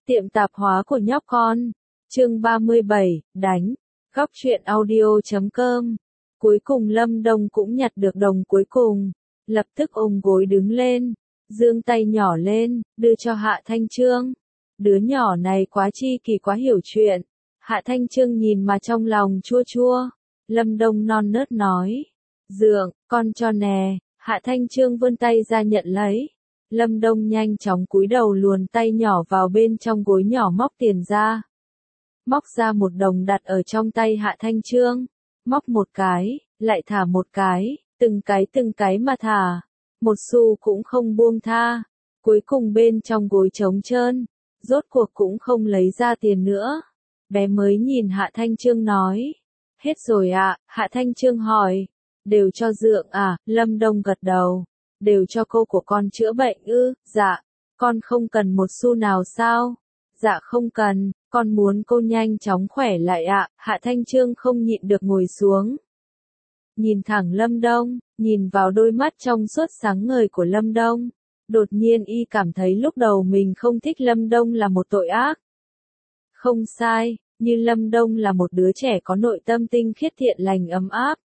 Tiệm tạp hóa của nhóc con. Chương 37, đánh. Góc truyện audio.com. Cuối cùng Lâm Đông cũng nhặt được đồng cuối cùng. Lập tức ôm gối đứng lên. Giương tay nhỏ lên, đưa cho Hạ Thanh Trương. Đứa nhỏ này quá chi kỳ quá hiểu chuyện. Hạ Thanh Trương nhìn mà trong lòng chua chua. Lâm Đông non nớt nói. Dượng, con cho nè. Hạ Thanh Trương vươn tay ra nhận lấy. Lâm Đông nhanh chóng cúi đầu luồn tay nhỏ vào bên trong gối nhỏ móc tiền ra. Móc ra một đồng đặt ở trong tay Hạ Thanh Trương. Móc một cái, lại thả một cái, từng cái mà thả. Một xu cũng không buông tha. Cuối cùng bên trong gối trống trơn. Rốt cuộc cũng không lấy ra tiền nữa. Bé mới nhìn Hạ Thanh Trương nói. Hết rồi ạ, Hạ Thanh Trương hỏi. Đều cho dượng à, Lâm Đông gật đầu. Đều cho cô của con chữa bệnh ư, dạ. Con không cần một xu nào sao? Dạ không cần, con muốn cô nhanh chóng khỏe lại ạ. Hạ Thanh Trương không nhịn được ngồi xuống. Nhìn thẳng Lâm Đông, nhìn vào đôi mắt trong suốt sáng ngời của Lâm Đông. Đột nhiên y cảm thấy lúc đầu mình không thích Lâm Đông là một tội ác. Không sai, như Lâm Đông là một đứa trẻ có nội tâm tinh khiết thiện lành ấm áp.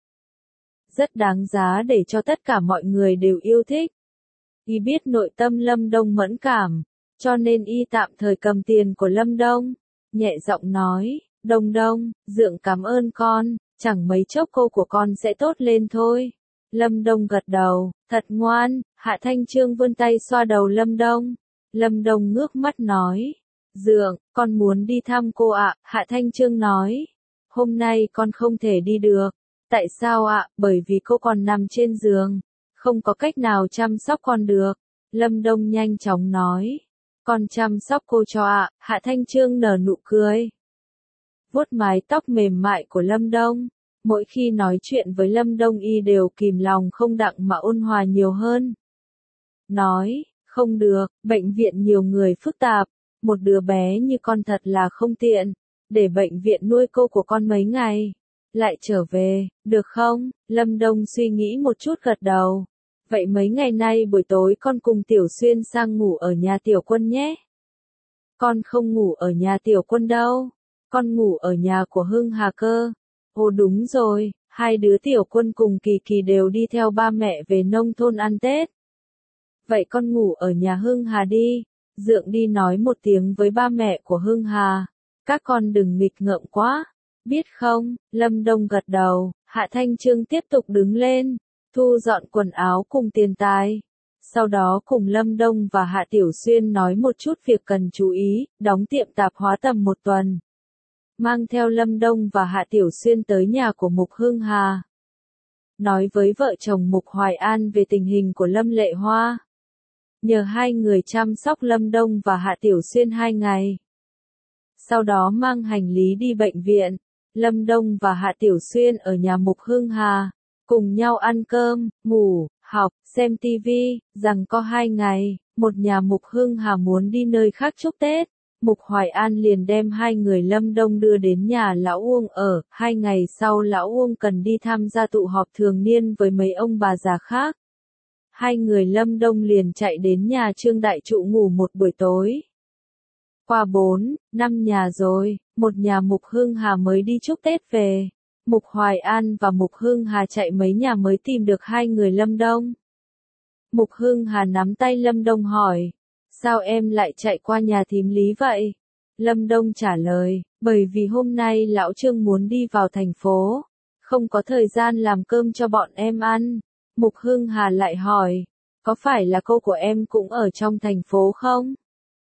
Rất đáng giá để cho tất cả mọi người đều yêu thích. Y biết nội tâm Lâm Đông mẫn cảm, cho nên y tạm thời cầm tiền của Lâm Đông, nhẹ giọng nói, Đông Đông, dượng cảm ơn con, chẳng mấy chốc cô của con sẽ tốt lên thôi. Lâm Đông gật đầu, thật ngoan. Hạ Thanh Trương vươn tay xoa đầu Lâm Đông. Lâm Đông ngước mắt nói, dượng, con muốn đi thăm cô ạ. Hạ Thanh Trương nói, hôm nay con không thể đi được. Tại sao ạ? Bởi vì cô còn nằm trên giường, không có cách nào chăm sóc con được. Lâm Đông nhanh chóng nói, con chăm sóc cô cho ạ. Hạ Thanh Trương nở nụ cười, vuốt mái tóc mềm mại của Lâm Đông. Mỗi khi nói chuyện với Lâm Đông y đều kìm lòng không đặng mà ôn hòa nhiều hơn. Nói, không được, bệnh viện nhiều người phức tạp, một đứa bé như con thật là không tiện, để bệnh viện nuôi cô của con mấy ngày. Lại trở về, được không? Lâm Đông suy nghĩ một chút gật đầu. Vậy mấy ngày nay buổi tối con cùng Tiểu Xuyên sang ngủ ở nhà Tiểu Quân nhé. Con không ngủ ở nhà Tiểu Quân đâu. Con ngủ ở nhà của Hưng Hà cơ. Ồ đúng rồi, hai đứa Tiểu Quân cùng Kỳ Kỳ đều đi theo ba mẹ về nông thôn ăn Tết. Vậy con ngủ ở nhà Hưng Hà đi. Dượng đi nói một tiếng với ba mẹ của Hưng Hà. Các con đừng nghịch ngợm quá. Biết không? Lâm Đông gật đầu. Hạ Thanh Trương tiếp tục đứng lên, thu dọn quần áo cùng tiền tài. Sau đó cùng Lâm Đông và Hạ Tiểu Xuyên nói một chút việc cần chú ý, đóng tiệm tạp hóa tầm một tuần. Mang theo Lâm Đông và Hạ Tiểu Xuyên tới nhà của Mục Hưng Hà. Nói với vợ chồng Mục Hoài An về tình hình của Lâm Lệ Hoa. Nhờ hai người chăm sóc Lâm Đông và Hạ Tiểu Xuyên 2 ngày. Sau đó mang hành lý đi bệnh viện. Lâm Đông và Hạ Tiểu Xuyên ở nhà Mục Hưng Hà, cùng nhau ăn cơm, ngủ, học, xem tivi, rằng có 2 ngày, một nhà Mục Hưng Hà muốn đi nơi khác chúc Tết. Mục Hoài An liền đem 2 người Lâm Đông đưa đến nhà Lão Uông ở. 2 ngày sau Lão Uông cần đi tham gia tụ họp thường niên với mấy ông bà già khác. 2 người Lâm Đông liền chạy đến nhà Trương Đại Trụ ngủ một buổi tối. Qua 4, 5 nhà rồi, một nhà Mục Hưng Hà mới đi chúc Tết về. Mục Hoài An và Mục Hưng Hà chạy mấy nhà mới tìm được 2 người Lâm Đông. Mục Hưng Hà nắm tay Lâm Đông hỏi, sao em lại chạy qua nhà thím Lý vậy? Lâm Đông trả lời, bởi vì hôm nay Lão Trương muốn đi vào thành phố, không có thời gian làm cơm cho bọn em ăn. Mục Hưng Hà lại hỏi, có phải là cô của em cũng ở trong thành phố không?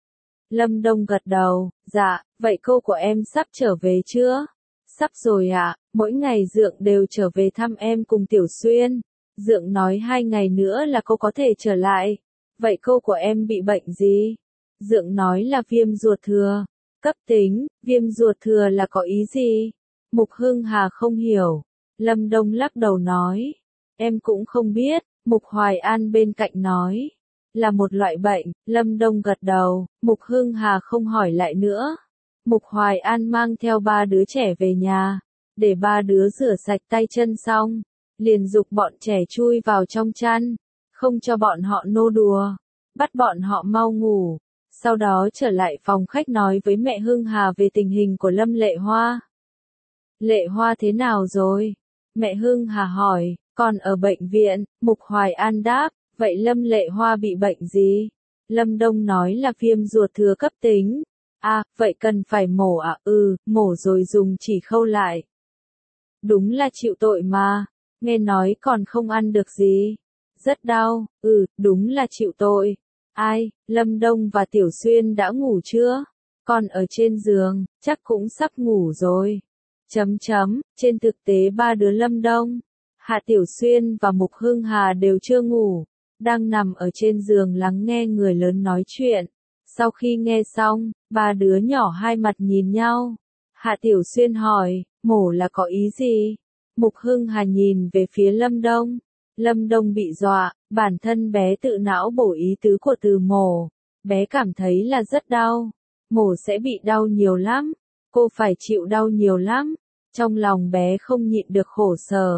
Lâm Đông gật đầu, dạ, vậy cô của em sắp trở về chưa? Sắp rồi ạ, mỗi ngày Dượng đều trở về thăm em cùng Tiểu Xuyên. Dượng nói 2 ngày nữa là cô có thể trở lại. Vậy cô của em bị bệnh gì? Dượng nói là viêm ruột thừa. Cấp tính, viêm ruột thừa là có ý gì? Mục Hưng Hà không hiểu. Lâm Đông lắc đầu nói, em cũng không biết. Mục Hoài An bên cạnh nói, là một loại bệnh. Lâm Đông gật đầu. Mục Hưng Hà không hỏi lại nữa. Mục Hoài An mang theo 3 đứa trẻ về nhà, để 3 đứa rửa sạch tay chân xong, liền giục bọn trẻ chui vào trong chăn, không cho bọn họ nô đùa, bắt bọn họ mau ngủ. Sau đó trở lại phòng khách nói với mẹ Hưng Hà về tình hình của Lâm Lệ Hoa. Lệ Hoa thế nào rồi? Mẹ Hưng Hà hỏi, con ở bệnh viện, Mục Hoài An đáp, vậy Lâm Lệ Hoa bị bệnh gì? Lâm Đông nói là viêm ruột thừa cấp tính. À, vậy cần phải mổ à? Mổ rồi dùng chỉ khâu lại. Đúng là chịu tội mà, nghe nói còn không ăn được gì. Rất đau, đúng là chịu tội. Ai, Lâm Đông và Tiểu Xuyên đã ngủ chưa? Con ở trên giường, chắc cũng sắp ngủ rồi. Trên thực tế ba đứa Lâm Đông, Hạ Tiểu Xuyên và Mục Hưng Hà đều chưa ngủ, đang nằm ở trên giường lắng nghe người lớn nói chuyện. Sau khi nghe xong, ba đứa nhỏ hai mặt nhìn nhau. Hạ Tiểu Xuyên hỏi, mổ là có ý gì? Mục Hưng Hà nhìn về phía Lâm Đông. Lâm Đông bị dọa, bản thân bé tự não bổ ý tứ của từ mổ. Bé cảm thấy là rất đau. Mổ sẽ bị đau nhiều lắm. Cô phải chịu đau nhiều lắm. Trong lòng bé không nhịn được khổ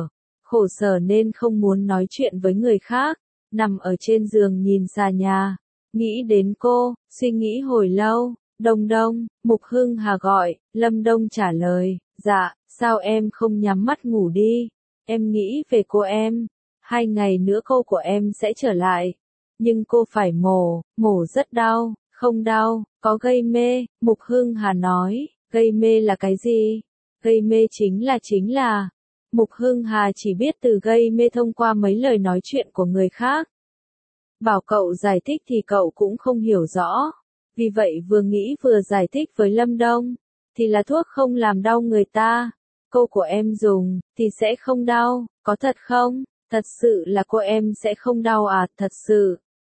sở nên không muốn nói chuyện với người khác. Nằm ở trên giường nhìn xà nhà. Nghĩ đến cô, suy nghĩ hồi lâu. Đông Đông, Mục Hưng Hà gọi, Lâm Đông trả lời, dạ, sao em không nhắm mắt ngủ đi? Em nghĩ về cô em. 2 ngày nữa cô của em sẽ trở lại. Nhưng cô phải mổ rất đau, không đau, có gây mê. Mục Hưng Hà nói, gây mê là cái gì? Gây mê chính là. Mục Hưng Hà chỉ biết từ gây mê thông qua mấy lời nói chuyện của người khác. Bảo cậu giải thích thì cậu cũng không hiểu rõ. Vì vậy vừa nghĩ vừa giải thích với Lâm Đông. Thì là thuốc không làm đau người ta. Cô của em dùng, thì sẽ không đau, có thật không? Thật sự là cô em sẽ không đau à, thật sự.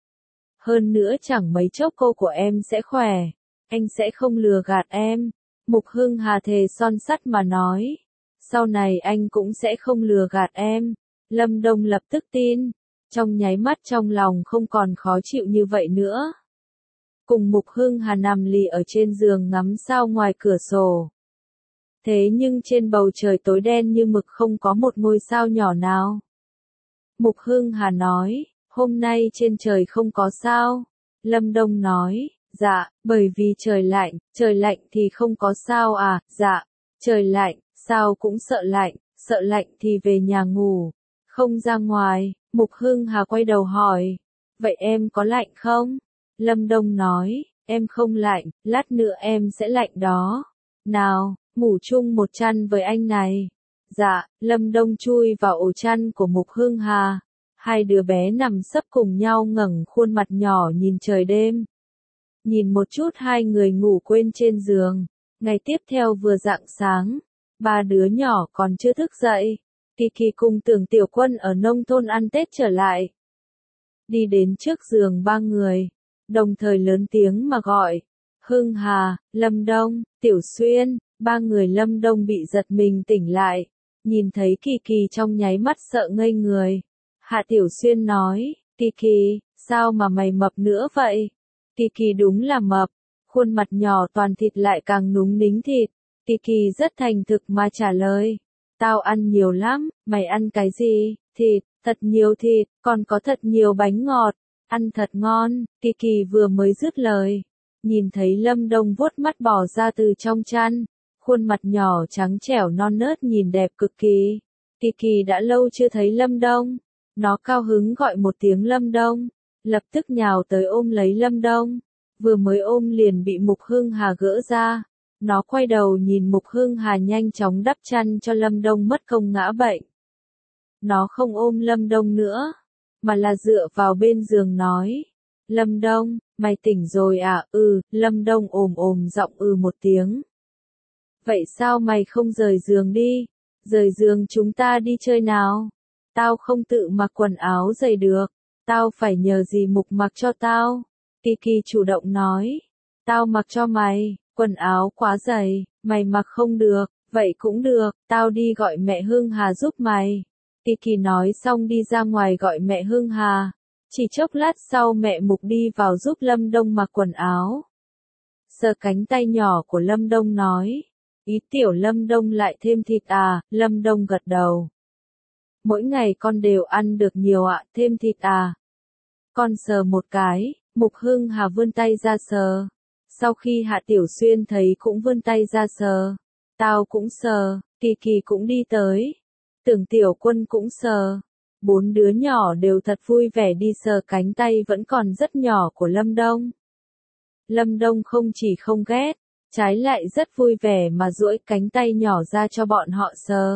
Hơn nữa chẳng mấy chốc cô của em sẽ khỏe. Anh sẽ không lừa gạt em. Mục Hưng Hà thề son sắt mà nói. Sau này anh cũng sẽ không lừa gạt em. Lâm Đông lập tức tin. Trong nháy mắt trong lòng không còn khó chịu như vậy nữa. Cùng Mục Hưng Hà nằm lì ở trên giường ngắm sao ngoài cửa sổ. Thế nhưng trên bầu trời tối đen như mực không có một ngôi sao nhỏ nào. Mục Hưng Hà nói, hôm nay trên trời không có sao. Lâm Đông nói, dạ, bởi vì trời lạnh thì không có sao à, dạ, trời lạnh, sao cũng sợ lạnh thì về nhà ngủ, không ra ngoài. Mục Hưng Hà quay đầu hỏi, vậy em có lạnh không? Lâm Đông nói, em không lạnh, lát nữa em sẽ lạnh đó. Nào, ngủ chung một chăn với anh này. Dạ, Lâm Đông chui vào ổ chăn của Mục Hưng Hà. Hai đứa bé nằm sấp cùng nhau ngẩng khuôn mặt nhỏ nhìn trời đêm. Nhìn một chút hai người ngủ quên trên giường. Ngày tiếp theo vừa rạng sáng, ba đứa nhỏ còn chưa thức dậy. Kiki cùng Tưởng Tiểu Quân ở nông thôn ăn Tết trở lại. Đi đến trước giường ba người, đồng thời lớn tiếng mà gọi. Hưng Hà, Lâm Đông, Tiểu Xuyên, ba người Lâm Đông bị giật mình tỉnh lại. Nhìn thấy Kiki trong nháy mắt sợ ngây người. Hạ Tiểu Xuyên nói, Kiki, sao mà mày mập nữa vậy? Kiki đúng là mập, khuôn mặt nhỏ toàn thịt lại càng núng nính thịt. Kiki rất thành thực mà trả lời, tao ăn nhiều lắm, mày ăn cái gì? Thịt, thật nhiều thịt, còn có thật nhiều bánh ngọt, ăn thật ngon. Kiki vừa mới dứt lời, nhìn thấy Lâm Đông vuốt mắt bò ra từ trong chăn, khuôn mặt nhỏ trắng trẻo non nớt nhìn đẹp cực kỳ. Kiki đã lâu chưa thấy Lâm Đông. Nó cao hứng gọi một tiếng Lâm Đông, lập tức nhào tới ôm lấy Lâm Đông, vừa mới ôm liền bị Mục Hưng Hà gỡ ra. Nó quay đầu nhìn Mục Hưng Hà nhanh chóng đắp chăn cho Lâm Đông mất công ngã bệnh. Nó không ôm Lâm Đông nữa, mà là dựa vào bên giường nói, Lâm Đông, mày tỉnh rồi à? Lâm Đông ồm giọng một tiếng. Vậy sao mày không rời giường đi? Rời giường chúng ta đi chơi nào? Tao không tự mặc quần áo dày được, tao phải nhờ dì Mục mặc cho tao. Kiki chủ động nói, tao mặc cho mày, quần áo quá dày, mày mặc không được, vậy cũng được, tao đi gọi mẹ Hưng Hà giúp mày. Kiki nói xong đi ra ngoài gọi mẹ Hưng Hà. Chỉ chốc lát sau mẹ Mục đi vào giúp Lâm Đông mặc quần áo. Sờ cánh tay nhỏ của Lâm Đông nói, ý tiểu Lâm Đông lại thêm thịt à? Lâm Đông gật đầu. Mỗi ngày con đều ăn được nhiều ạ, thêm thịt à? Con sờ một cái, Mục Hưng Hà vươn tay ra sờ. Sau khi Hạ Tiểu Xuyên thấy cũng vươn tay ra sờ. Tao cũng sờ, Kỳ Kỳ cũng đi tới. Tưởng Tiểu Quân cũng sờ. 4 đứa nhỏ đều thật vui vẻ đi sờ cánh tay vẫn còn rất nhỏ của Lâm Đông. Lâm Đông không chỉ không ghét, trái lại rất vui vẻ mà duỗi cánh tay nhỏ ra cho bọn họ sờ.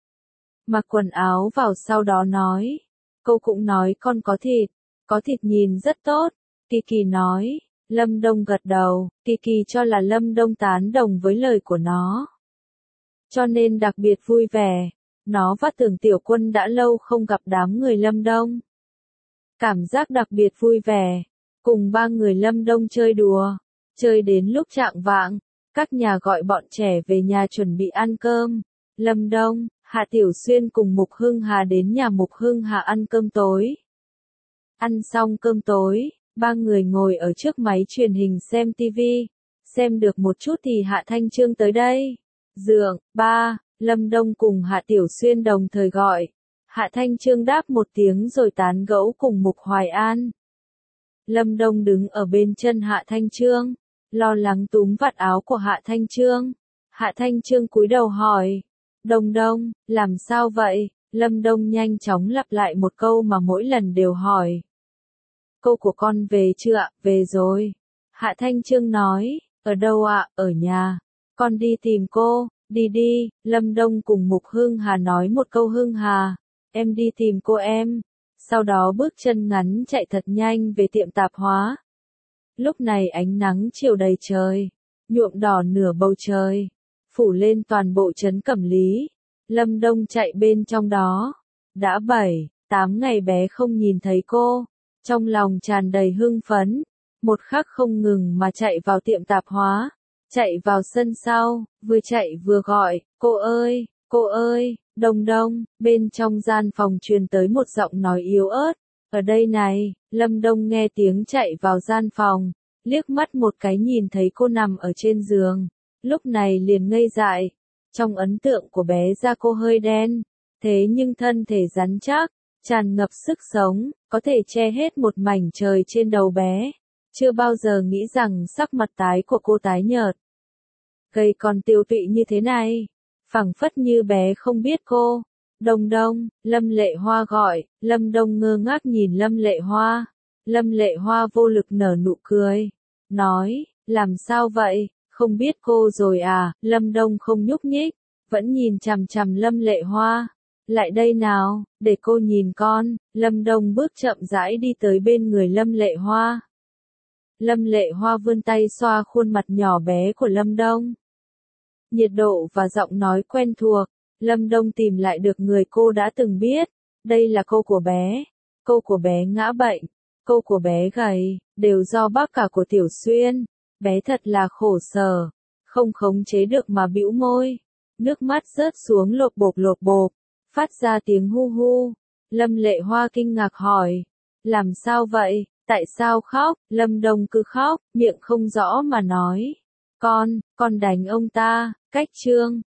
Mặc quần áo vào sau đó nói. Cô cũng nói con có thịt nhìn rất tốt. Kỳ Kỳ nói. Lâm Đông gật đầu, Kỳ Kỳ cho là Lâm Đông tán đồng với lời của nó. Cho nên đặc biệt vui vẻ, nó và Tưởng Tiểu Quân đã lâu không gặp đám người Lâm Đông. Cảm giác đặc biệt vui vẻ, cùng 3 người Lâm Đông chơi đùa, chơi đến lúc chạng vạng, các nhà gọi bọn trẻ về nhà chuẩn bị ăn cơm. Lâm Đông, Hạ Tiểu Xuyên cùng Mục Hưng Hà đến nhà Mục Hưng Hà ăn cơm tối. Ăn xong cơm tối, 3 người ngồi ở trước máy truyền hình xem tivi, xem được một chút thì Hạ Thanh Trương tới đây. Dượng, ba, Lâm Đông cùng Hạ Tiểu Xuyên đồng thời gọi. Hạ Thanh Trương đáp một tiếng rồi tán gẫu cùng Mục Hoài An. Lâm Đông đứng ở bên chân Hạ Thanh Trương, lo lắng túm vạt áo của Hạ Thanh Trương. Hạ Thanh Trương cúi đầu hỏi, Đông Đông, làm sao vậy? Lâm Đông nhanh chóng lặp lại một câu mà mỗi lần đều hỏi. Cô của con về chưa ạ? Về rồi. Hạ Thanh Trương nói, ở đâu ạ? Ở nhà. Con đi tìm cô, đi đi. Lâm Đông cùng Mục Hưng Hà nói một câu Hưng Hà, em đi tìm cô em. Sau đó bước chân ngắn chạy thật nhanh về tiệm tạp hóa. Lúc này ánh nắng chiều đầy trời, nhuộm đỏ nửa bầu trời, phủ lên toàn bộ trấn Cẩm Lý. Lâm Đông chạy bên trong đó. Đã 7-8 ngày bé không nhìn thấy cô. Trong lòng tràn đầy hưng phấn, một khắc không ngừng mà chạy vào tiệm tạp hóa, chạy vào sân sau, vừa chạy vừa gọi, cô ơi, Đông Đông. Bên trong gian phòng truyền tới một giọng nói yếu ớt, ở đây này. Lâm Đông nghe tiếng chạy vào gian phòng, liếc mắt một cái nhìn thấy cô nằm ở trên giường, lúc này liền ngây dại. Trong ấn tượng của bé da cô hơi đen, thế nhưng thân thể rắn chắc, tràn ngập sức sống, có thể che hết một mảnh trời trên đầu bé. Chưa bao giờ nghĩ rằng sắc mặt tái của cô tái nhợt, gầy còn tiều tụy như thế này, phảng phất như bé không biết cô. Đông Đông, Lâm Lệ Hoa gọi. Lâm Đông ngơ ngác nhìn Lâm Lệ Hoa. Lâm Lệ Hoa vô lực nở nụ cười, nói, làm sao vậy, không biết cô rồi à? Lâm Đông không nhúc nhích, vẫn nhìn chằm chằm Lâm Lệ Hoa. Lại đây nào, để cô nhìn con. Lâm Đông bước chậm rãi đi tới bên người Lâm Lệ Hoa. Lâm Lệ Hoa vươn tay xoa khuôn mặt nhỏ bé của Lâm Đông. Nhiệt độ và giọng nói quen thuộc, Lâm Đông tìm lại được người cô đã từng biết. Đây là cô của bé. Cô của bé ngã bệnh, cô của bé gầy, đều do bác cả của Tiểu Xuyên. Bé thật là khổ sở, không khống chế được mà bĩu môi. Nước mắt rớt xuống lộp bộp, phát ra tiếng hu hu. Lâm Lệ Hoa kinh ngạc hỏi, làm sao vậy, tại sao khóc? Lâm Đông cứ khóc, miệng không rõ mà nói, con đánh ông ta. Cách chương